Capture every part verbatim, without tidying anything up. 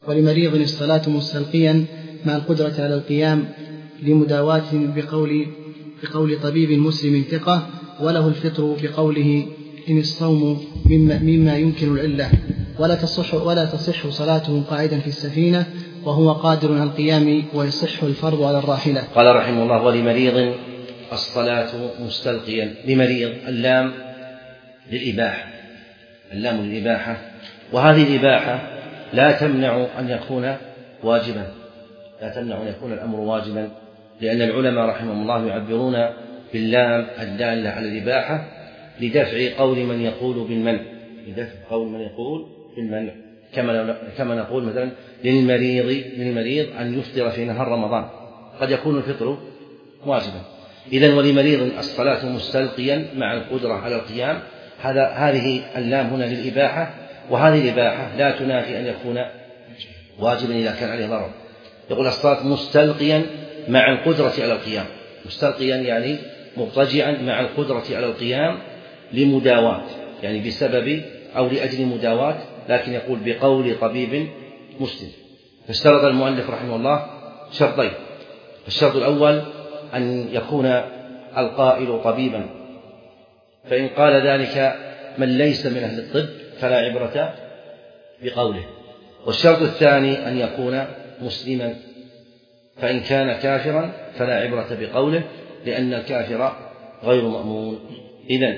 ولمريض الصلاة مستلقيا مع القدرة على القيام لمداواة بقول, بقول طبيب مسلم ثقة، وله الفطر بقوله إن الصوم مما, مما يمكن العلة، ولا تصح, ولا تصح صلاته قاعدا في السفينة وهو قادر على القيام، ويصح الفرض على الراحلة. قال رحمه الله: ولمريض الصلاة مستلقيا. لمريض اللام للإباحة، اللام للإباحة، وهذه الإباحة لا تمنع أن يكون واجبا، لا تمنع أن يكون الأمر واجبا، لأن العلماء رحمهم الله يعبرون باللام الدالة على الإباحة لدفع قول من يقول بالمنع، لدفع قول من يقول بالمنع، كما كما نقول مثلا للمريض للمريض أن يفطر في نهار رمضان، قد يكون الفطر واجبا. إذن ولمريض الصلاة مستلقيا مع القدرة على القيام، هذا هذه اللام هنا للإباحة، وهذه الإباحة لا تنافي أن يكون واجبا إذا كان عليه ضرر. يقول الصلاة مستلقيا مع القدرة على القيام، مستلقيا يعني مضطجعا مع القدرة على القيام لمداواة، يعني بسبب أو لأجل مداواة، لكن يقول بقول طبيب مسلم. فاشترط المؤلف رحمه الله شرطين: الشرط الأول أن يكون القائل طبيبا، فإن قال ذلك من ليس من أهل الطب فلا عبرة بقوله. والشرط الثاني أن يكون مسلما، فإن كان كافرا فلا عبرة بقوله، لأن الكافر غير مأمون. إذن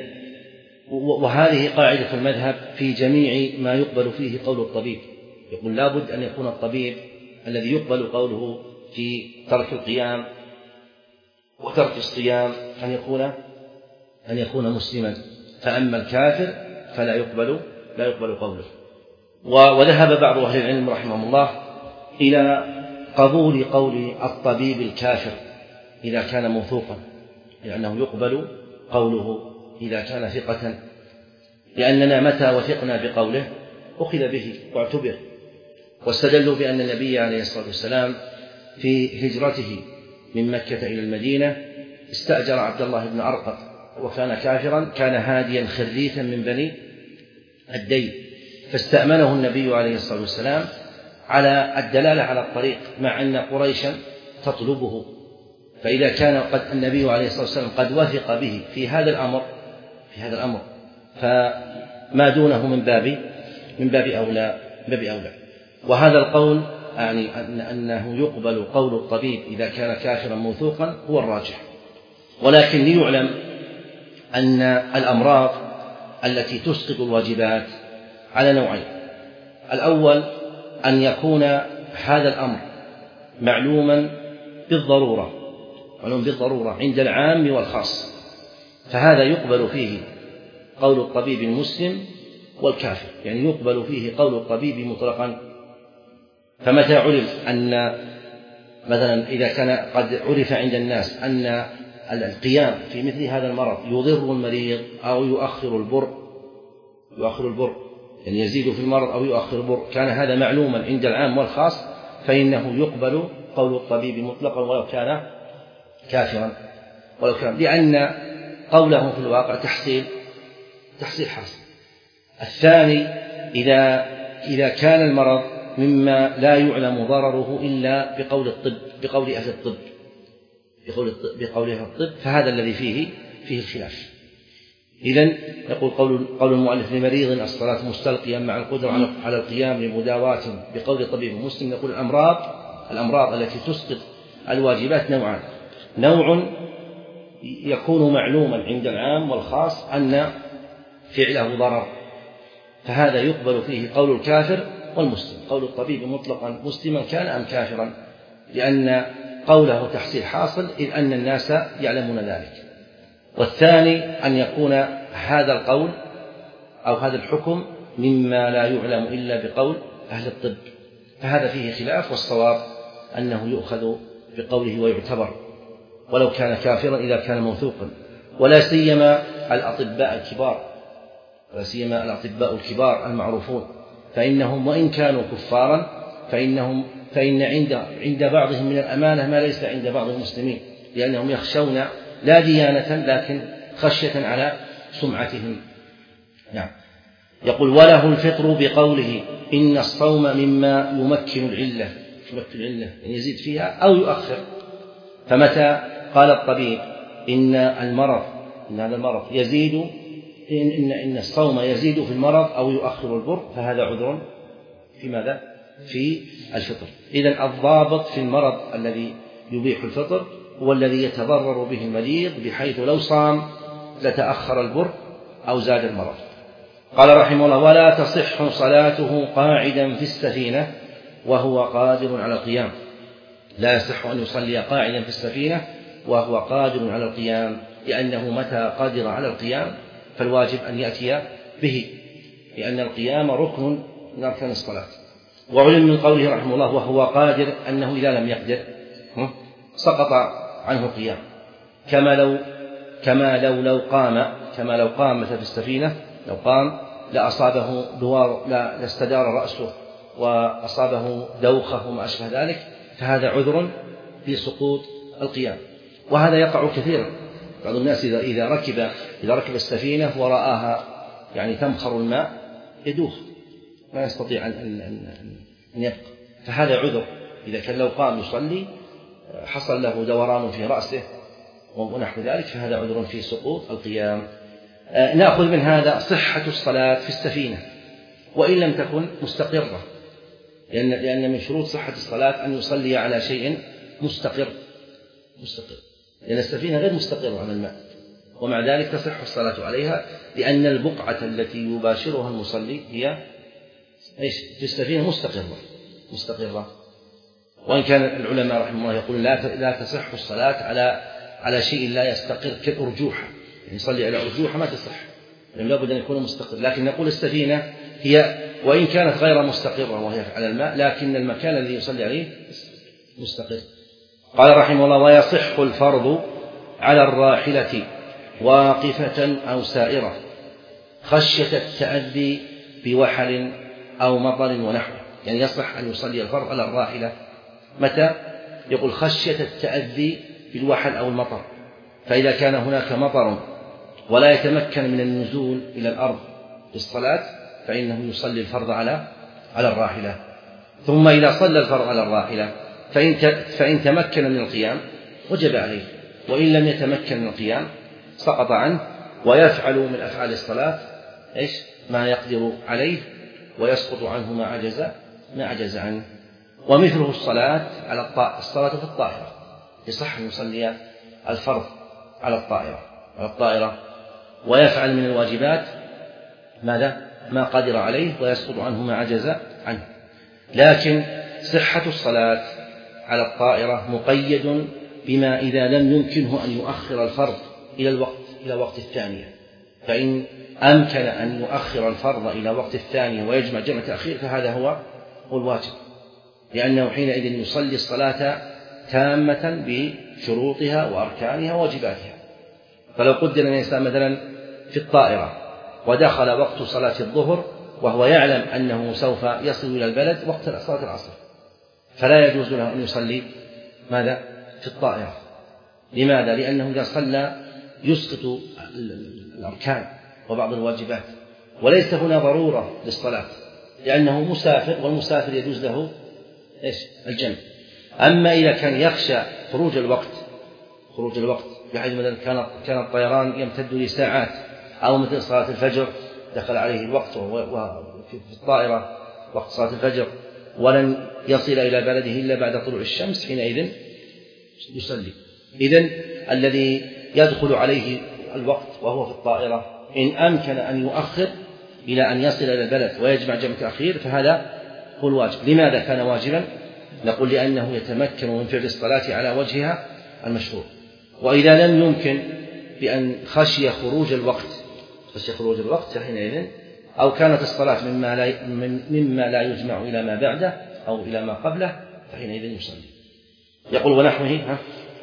وهذه قاعدة المذهب في جميع ما يقبل فيه قول الطبيب، يقول لا بد أن يكون الطبيب الذي يقبل قوله في ترك القيام وترك الصيام أن يكون أن يكون مسلما، فأما الكافر فلا يقبل لا يقبل قوله. وذهب بعض أهل العلم رحمهم الله إلى قبول قول الطبيب الكافر إذا كان موثوقا، لأنه يقبل قوله إذا كان ثقة، لأننا متى وثقنا بقوله أخذ به واعتبر. واستدلوا بأن النبي عليه الصلاة والسلام في هجرته من مكة إلى المدينة استأجر عبد الله بن أرقط، وكان كافرا، كان هاديا خريثا من بني الدين، فاستأمنه النبي عليه الصلاة والسلام على الدلالة على الطريق، مع أن قريشا تطلبه. فإذا كان قد النبي عليه الصلاة والسلام قد وثق به في هذا الأمر في هذا الأمر فما دونه من باب من باب أولى باب أولى. وهذا القول يعني أنه يقبل قول الطبيب إذا كان كافرا موثوقا هو الراجح. ولكن ليعلم أن الأمراض التي تسقط الواجبات على نوعين: الأول أن يكون هذا الأمر معلوما بالضرورة معلوم بالضرورة عند العام والخاص، فهذا يقبل فيه قول الطبيب المسلم والكافر، يعني يقبل فيه قول الطبيب مطلقا. فمتى علم أن مثلا إذا كان قد عرف عند الناس أن القيام في مثل هذا المرض يضر المريض أو يؤخر البر يؤخر البر يعني يزيد في المرض أو يؤخر البر، كان هذا معلوما عند العام والخاص، فإنه يقبل قول الطبيب مطلقا ولو كان كافرا ولو كان لأن قوله في الواقع تحصيل تحصيل حاصل. الثاني إذا إذا كان المرض مما لا يعلم ضرره إلا بقول الطب بقول أهل الطب بقول الطب بقول أهل الطب فهذا الذي فيه فيه الخلاف. إذن يقول قول قول المؤلف: لمريض الصلاة مستلقيا مع القدرة على القيام لمداواة بقول طبيب مسلم. يقول الأمراض الأمراض التي تسقط الواجبات نوعان: نوع يكون معلوما عند العام والخاص أن فعله ضرر، فهذا يقبل فيه قول الكافر والمسلم، قول الطبيب مطلقا مسلما كان أم كافرا، لأن قوله تحصيل حاصل إذ أن الناس يعلمون ذلك. والثاني أن يكون هذا القول أو هذا الحكم مما لا يعلم إلا بقول أهل الطب، فهذا فيه خلاف، والصواب أنه يؤخذ بقوله ويعتبر ولو كان كافرا إذا كان موثوقا. ولا سيما الأطباء الكبار ولا سيما الأطباء الكبار المعروفون، فإنهم وإن كانوا كفارا فإنهم فإن عند عند بعضهم من الأمانة ما ليس عند بعض المسلمين، لأنهم يخشون لا ديانة لكن خشية على سمعتهم. نعم. يقول: وله الفطر بقوله إن الصوم مما يمكن العلة يمكن العلة يعني يزيد فيها أو يؤخر. فمتى قال الطبيب إن المرض إن هذا المرض يزيد إن, إن, إن الصوم يزيد في المرض أو يؤخر البر فهذا عذر في ماذا؟ في الفطر. إذن الضابط في المرض الذي يبيح الفطر هو الذي يتضرر به المريض بحيث لو صام لتأخر البر أو زاد المرض. قال رحمه الله: ولا تصح صلاته قاعدا في السفينة وهو قادر على القيام. لا يصح أن يصلي قاعدا في السفينة وهو قادر على القيام، لأنه متى قادر على القيام فالواجب أن يأتي به، لأن القيام ركن من أركان الصلاة. وعلم من قوله رحمه الله وهو قادر أنه إذا لم يقدر سقط عنه القيام، كما لو كما لو لو قام كما لو قام مثل في السفينة، لو قام لأصابه دوار لا لاستدار رأسه وأصابه دوخة وما أشبه ذلك، فهذا عذر في سقوط القيام. وهذا يقع كثيرا. بعض الناس إذا إذا ركب إذا ركب السفينة ورآها يعني تمخر الماء يدوخ، ما يستطيع أن أن أن يبقى، فهذا عذر. إذا كان لو قام يصلي حصل له دوران في رأسه ونحو ذلك، فهذا عذر في سقوط القيام. نأخذ من هذا صحة الصلاة في السفينة وإن لم تكن مستقرة، لأن لأن من شروط صحة الصلاة أن يصلي على شيء مستقر مستقر لأن السفينة غير مستقرة على الماء، ومع ذلك تصح الصلاة عليها، لأن البقعة التي يباشرها المصلي هي إيش؟ في السفينة مستقرة مستقرة وإن كان العلماء رحمه الله يقول لا لا تصح الصلاة على على شيء لا يستقر كالأرجوحة، يعني يصلي على أرجوحة ما تصح، لأن لابد أن يكون مستقر. لكن نقول السفينة هي وإن كانت غير مستقرة وهي على الماء، لكن المكان الذي يصلي عليه مستقر. قال رحمه الله: ويصح الفرض على الراحلة واقفة أو سائرة خشية التأذي بوحل أو مطر ونحوه. يعني يصح أن يصلي الفرض على الراحلة متى؟ يقول خشية التأذي بالوحل أو المطر، فإذا كان هناك مطر ولا يتمكن من النزول إلى الأرض للصلاة فإنه يصلي الفرض على على الراحلة. ثم إذا صلى الفرض على الراحلة فإن فإن تمكن من القيام وجب عليه، وإن لم يتمكن من القيام سقط عنه، ويفعل من أفعال الصلاة إيش؟ ما يقدر عليه، ويسقط عنه ما عجز ما عجز عنه. ومثله الصلاة على الطائرة الصلاة في الطائرة، يصح أن يصلي الفرض على الطائرة على الطائرة ويفعل من الواجبات ماذا؟ ما قدر عليه، ويسقط عنه ما عجز عنه. لكن صحة الصلاة على الطائرة مقيد بما إذا لم يمكنه أن يؤخر الفرض إلى الوقت إلى وقت الثانية، فإن أمكن أن يؤخر الفرض إلى وقت الثانية ويجمع جمع تأخير فهذا هو هو الواجب، لأنه حينئذ يصلي الصلاة تامة بشروطها وأركانها وواجباتها. فلو قدر الإنسان مثلا في الطائرة ودخل وقت صلاة الظهر وهو يعلم أنه سوف يصل إلى البلد وقت صلاة العصر، فلا يجوز له أن يصلي ماذا؟ في الطائرة. لماذا؟ لأنه إذا صلى يسقط الأركان وبعض الواجبات، وليس هنا ضرورة للصلاة لأنه مسافر، والمسافر يجوز له إيش؟ الجمع. أما إذا كان يخشى خروج الوقت خروج الوقت بحيث مثلا كان كان الطيران يمتد لساعات، أو مثل صلاة الفجر دخل عليه الوقت وفي الطائرة وقت صلاة الفجر ولن يصل إلى بلده إلا بعد طلوع الشمس، حينئذ يصلي. إذن الذي يدخل عليه الوقت وهو في الطائرة إن أمكن أن يؤخر إلى أن يصل إلى البلد ويجمع جمع تأخير فهذا هو الواجب. لماذا كان واجبا؟ نقول لأنه يتمكن من فعل الصلاة على وجهها المشروع. وإذا لم يمكن بأن خشي خروج الوقت خشي خروج الوقت حينئذ أو كانت الصلاة مما لا مما لا يجمع إلى ما بعده أو إلى ما قبله فحينئذ يصلي. يقول ونحوه ها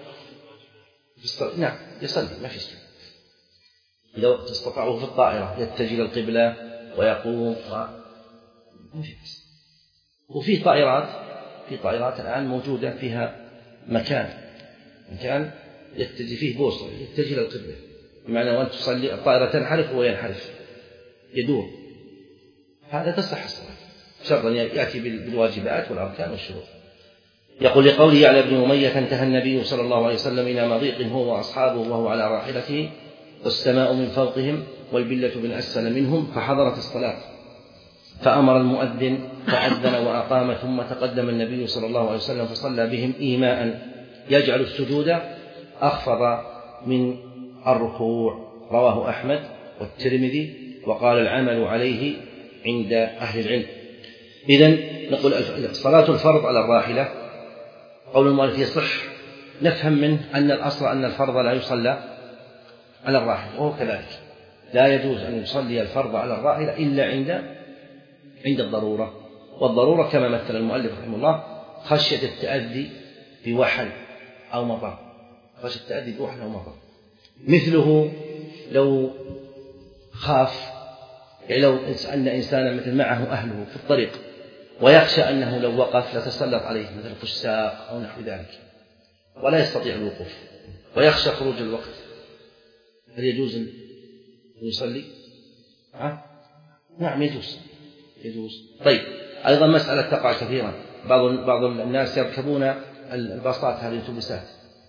نعم يصلي ما في شيء. إذا وقت استطاعه في الطائرة يتجه إلى القبلة ويقوم ما في بس. وفي طائرات في طائرات الآن موجودة فيها مكان مكان يتجه فيه بوصلة يتجه إلى القبلة، بمعنى وأن تصلي الطائرة تنحرف وينحرف يدور، هذا تصح الصلاة. شرط أن يأتي بالواجبات والأركان والشروط. يقول لقوله يعلى بن أمية انتهى النبي صلى الله عليه وسلم إلى مضيق هو وأصحابه وهو على راحلته والسماء من فوقهم والبلة من أسفل منهم فحضرت الصلاة فأمر المؤذن فأذن وأقام ثم تقدم النبي صلى الله عليه وسلم فصلى بهم إيماء يجعل السجود أخفض من الركوع. رواه أحمد والترمذي وقال العمل عليه عند أهل العلم. إذن نقول صلاة الفرض على الراحلة قول المؤلف يصح، نفهم منه أن الأصل أن الفرض لا يصلى على الراحلة، وهو كذلك لا يجوز أن يصلي الفرض على الراحلة إلا عند عند الضرورة، والضرورة كما مثل المؤلف رحمه الله خشية التأذي بوحل أو مطر، خشية التأذي بوحل أو مطر. مثله لو خاف، يعني لو أن إنسانا مثل معه أهله في الطريق ويخشى أنه لو وقف لتسلط عليه مثل فساق أو نحو ذلك ولا يستطيع الوقوف ويخشى خروج الوقت، هل يجوز أن يصلي؟ ها؟ نعم يجوز يجوز. طيب أيضا مسألة تقع كثيرا، بعض بعض الناس يركبون الباصات هذه الأتوبيسات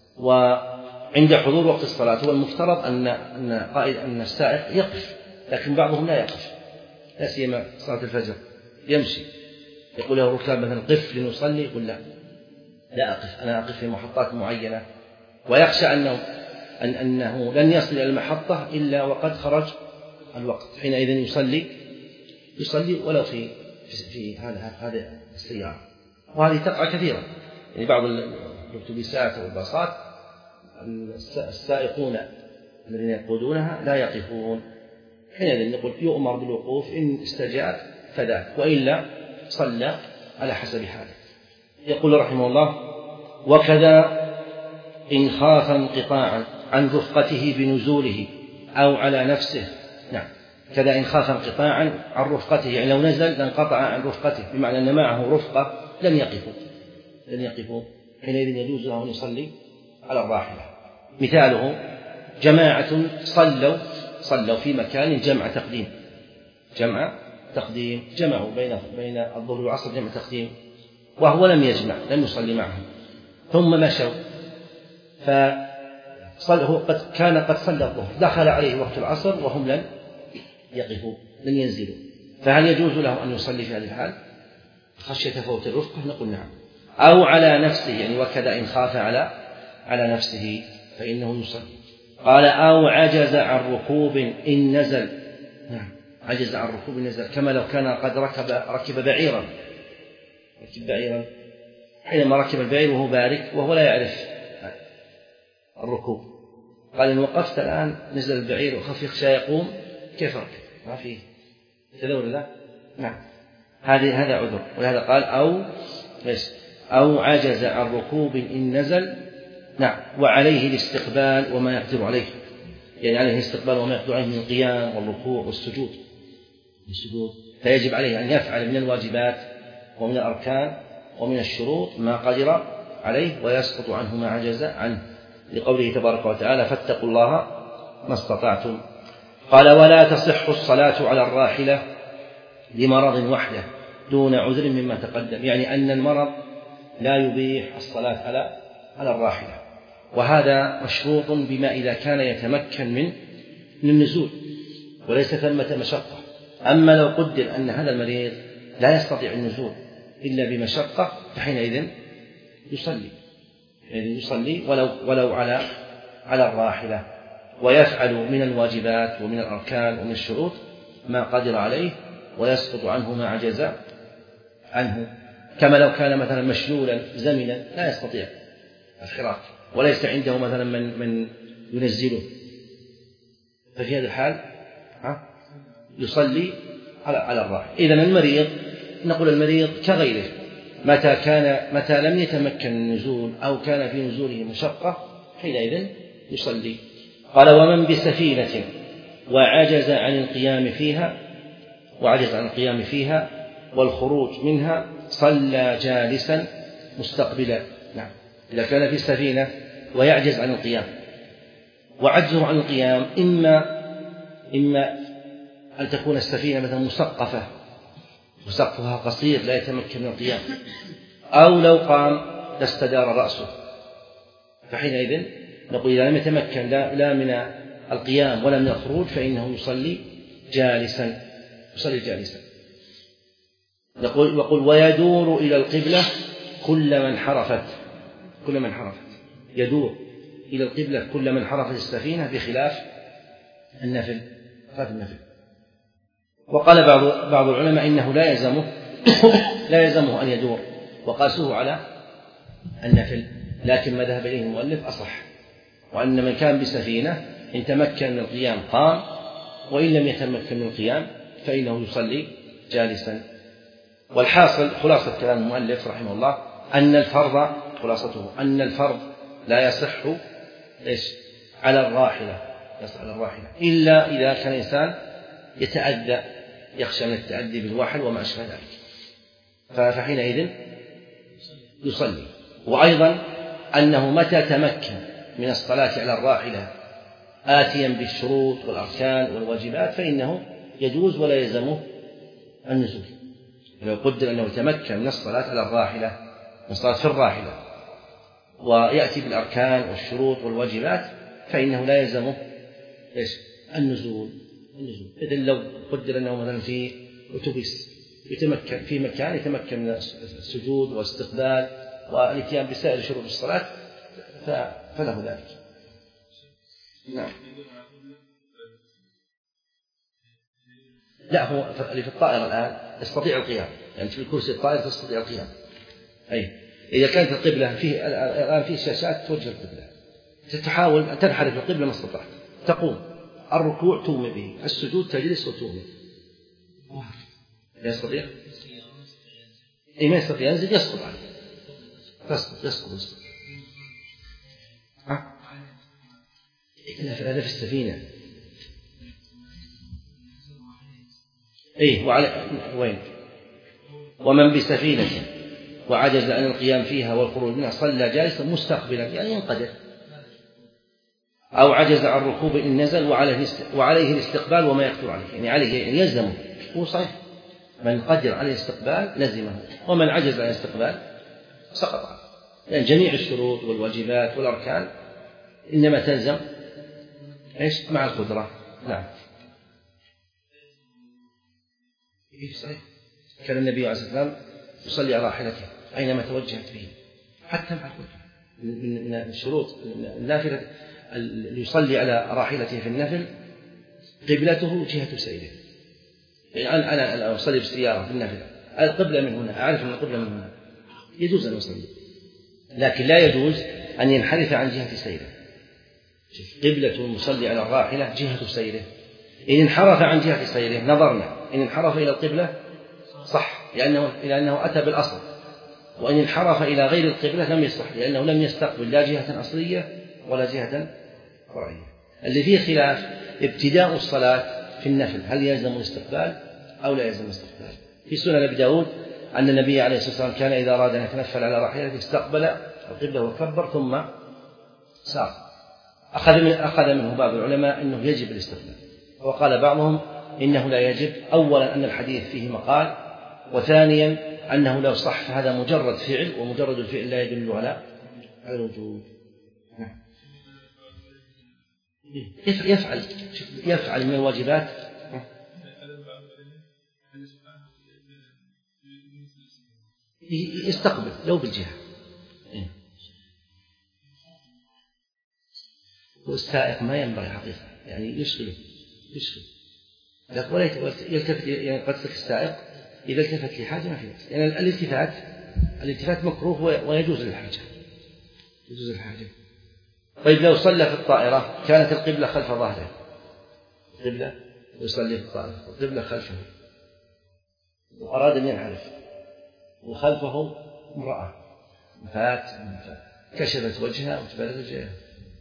وعند حضور وقت الصلاة هو المفترض أن أن قائد أن السائق يقف، لكن بعضهم لا يقف، لا سيما صلاة الفجر يمشي، يقول له الركاب مثلا قف لنصلي، يقول لا لا أقف، أنا أقف في محطات معينة، ويخشى أنه أن أنه لن يصل إلى المحطة إلا وقد خرج الوقت، حينئذ يصلي يصلي ولو في في هذا هذه السيارة. وهذه تقع كثيرا، يعني بعض الأتوبيسات والباصات السائقون الذين يقودونها لا يقفون، حينئذ نقول يؤمر بالوقوف إن استجاب فذاك، وإلا صلى على حسب حاله. يقول رحمه الله وكذا إن خاف انقطاعا عن رفقته بنزوله أو على نفسه. نعم كذا إن خاف انقطاعا عن رفقته، يعني لو نزل لانقطع عن رفقته، بمعنى أن معه رفقة لن يقفوا لن يقفوا حينئذ يجوز له أن يصلي على الراحلة. مثاله جماعة صلوا صلوا في مكان جمع تقديم جمع تقديم جمعوا بين بين الظهر والعصر جمع تقديم، وهو لم يجمع لم يصلي معهم، ثم مشوا فصله قد كان قد صلى الظهر، دخل عليه وقت العصر وهم لن يقفوا لن ينزلوا، فهل يجوز له أن يصلي في هذه الحال خشية فوت الرفقة؟ نقول نعم. أو على نفسه، يعني وكذا إن خاف على على نفسه فإنه يصلي. قال أو عجز عن ركوب إن نزل. نعم عجز عن ركوب إن نزل، كما لو كان قد ركب ركب بعيرا ركب بعيرا حينما ركب البعير وهو بارك وهو لا يعرف الركوب، قال إن وقفت الآن نزل البعير وخف يخشى يقوم كيف ركب؟ ما فيه كذا ولا لا؟ نعم هذه هذا عذر، ولهذا قال أو أو عجز عن ركوب إن نزل. نعم وعليه الاستقبال وما يقدر عليه، يعني عليه الاستقبال وما يقدر عليه من القيام والركوع والسجود السجود فيجب عليه أن يفعل من الواجبات ومن الأركان ومن الشروط ما قدر عليه ويسقط عنه ما عجز عنه، لقوله تبارك وتعالى فاتقوا الله ما استطعتم. قال ولا تصح الصلاة على الراحلة لمرض وحده دون عذر مما تقدم، يعني أن المرض لا يبيح الصلاة على على الراحلة، وهذا مشروط بما إذا كان يتمكن من من النزول وليس ثمة مشقة. أما لو قدر أن هذا المريض لا يستطيع النزول إلا بمشقة فحينئذ يصلي يعني يصلي ولو ولو على على الراحلة، ويفعل من الواجبات ومن الأركان ومن الشروط ما قدر عليه ويسقط عنه ما عجز عنه، كما لو كان مثلا مشلولا زمنا لا يستطيع الحراك وليس عنده مثلا من من ينزله، ففي هذا الحال يصلي على على الراحلة. إذن المريض نقول المريض كغيره متى كان متى لم يتمكن النزول أو كان في نزوله مشقة حينئذ يصلي. قال ومن بسفينة وعجز عن القيام فيها وعجز عن القيام فيها والخروج منها صلى جالسا مستقبلا. نعم إذا كان في السفينة ويعجز عن القيام، وعجزه عن القيام إما إما أن تكون السفينة مثلا مسقفة وسقفها قصير لا يتمكن من القيام، أو لو قام لاستدار رأسه، فحينئذ نقول إذا لم يتمكن لا من القيام ولا من الخروج فإنه يصلي جالسا، يصلي جالسا. نقول وقل ويدور إلى القبلة كل من حرفت، كل من حرفت يدور إلى القبلة كل من حرفت السفينة بخلاف النفل، خلاف النفل. وقال بعض بعض العلماء إنه لا يلزمه لا يلزمه أن يدور، وقاسوه على النفل، لكن ما ذهب إليه المؤلف أصح، وأن من كان بسفينة إن تمكن من القيام قام، وإن لم يتمكن من القيام فإنه يصلي جالسا. والحاصل خلاصة كلام المؤلف رحمه الله أن الفرض، خلاصته أن الفرض لا يصح إيش على الراحلة، يصح على الراحلة إلا إذا كان الإنسان يتأذى، يخشى من التأذي بالوحل وما أشبه ذلك، فحينئذ يصلي. وأيضا أنه متى تمكن من الصلاة على الراحلة آتيا بالشروط والأركان والواجبات فإنه يجوز ولا يلزمه النزول. لو قدر أنه تمكن من الصلاة على الراحلة، من الصلاة في الراحلة، ويأتي بالأركان والشروط والواجبات فإنه لا يلزمه إيش النزول. النزول إذن لو قدر أنه مثلا في أتوبيس يتمكن في مكان يتمكن من السجود والاستقبال والاتيان بسائر شروط الصلاة فله ذلك. نعم. لا، هو اللي في الطائرة الآن يستطيع القيام، يعني في كرسي الطائرة تستطيع القيام. أي إذا كانت القبلة فيه الآن في شاشات توجه القبلة، تحاول أن تنحرف القبلة ما استطعت، تقوم الركوع تومي به، السجود تجلس وتومي. لا يستطيع، إيه ما يستطيع ينزل يسقط عليه، يسقط يسقط يسقط. ها؟ هذا في السفينة. إيه وعلى وين؟ ومن بسفينة وعجز عن القيام فيها والخروج منها صلى جالسا مستقبلا، يعني ينقدر، أو عجز عن ركوب إن نزل وعليه وعليه الاستقبال وما يقدر عليه، يعني عليه يعني يلزمه. هو صحيح من قدر على الاستقبال لزمه، ومن عجز عن الاستقبال سقط عنه، يعني جميع الشروط والواجبات والأركان إنما تلزم إيش مع القدرة. نعم. إيه صحيح، كان النبي عليه الصلاة والسلام يصلي على راحلته أينما توجهت به حتى مع القدرة. من الشروط النافلة اللي يصلي على راحلته في النفل قبلته جهة سيره، يعني أنا أنا أصلي بالسيارة في النفل القبلة من هنا، أعرف أن القبلة من هنا، يجوز أن يصلي، لكن لا يجوز أن ينحرف عن جهة سيره. قبلة المصلي على الراحلة جهة سيره، إن انحرف عن جهة سيره نظرنا، إن انحرف إلى القبلة صح لأنه لأنه أتى بالأصل، وإن انحرف إلى غير القبلة لم يصح لأنه لم يستقبل لا جهة أصلية ولا جهة فرعية. اللي فيه خلاف ابتداء الصلاة في النفل، هل يلزم الاستقبال أو لا يلزم الاستقبال؟ في سنن أبي داود أن النبي عليه الصلاة والسلام كان إذا أراد أن يتنفل على راحلته استقبل القبلة وكبر ثم سار. أخذ من أخذ منه بعض العلماء أنه يجب الاستقبال، وقال بعضهم إنه لا يجب، أولا أن الحديث فيه مقال، وثانيا أنه لو صح فهذا مجرد فعل، ومجرد الفعل لا يدل على على الوجوب. يفعل يفعل من الواجبات يستقبل لو بالجهة. والسائق ما ينبغي حقيقة يعني يشغله يشغل ولا يلتفت، يعني قد السائق إذا التفت لحاجة ما في وقت، يعني الالتفات الالتفات مكروه ويجوز للحاجة، يجوز للحاجة. طيب لو صلى في الطائرة كانت القبلة خلف ظهره، القبلة يصلي في الطائرة القبلة خلفه، وأراد أن ينحرف وخلفه امرأة فات كشفت وجهها وتبادت وجهها،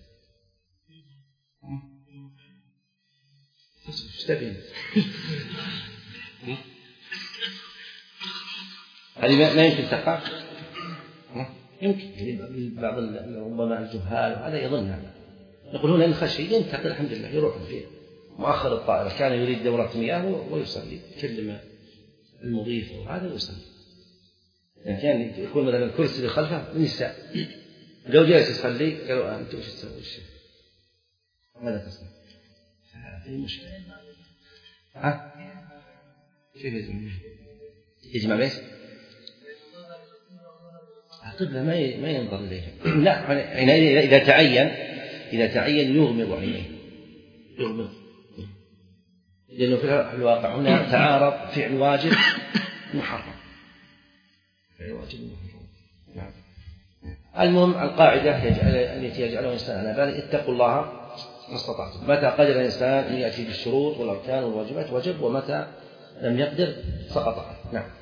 استبين هذه ما يمكن تقع، يمكن بعض ربما الجهال هذا يظن هذا. نقول هنا إن خشي ينتقل الحمد لله يروح فيه مؤخر الطائرة، كان يريد دورة مياه ويصلي، كلم المضيف هذا يسمى. يعني كان يكون مثلا الكرسي اللي خلفه نساء، لو جالس يصلي قالوا أنت وش تسوي الشيء؟ ماذا تصنع؟ هذه مشكلة. ها؟ كيف يجمع؟ يجمع بيش؟ القبلة ما ما ينظر إليها. لا، يعني إذا تعين إذا تعين يغمض عينيه، يغمض، لأنه في الواقع هنا تعارض فعل واجب محرم. فعل واجب محرم. نعم. المهم القاعدة التي يجعلها الإنسان على باله اتقوا الله ما استطعتم. متى قدر الإنسان أن يأتي بالشروط والأركان والواجبات وجب، ومتى لم يقدر سقط عنه. نعم.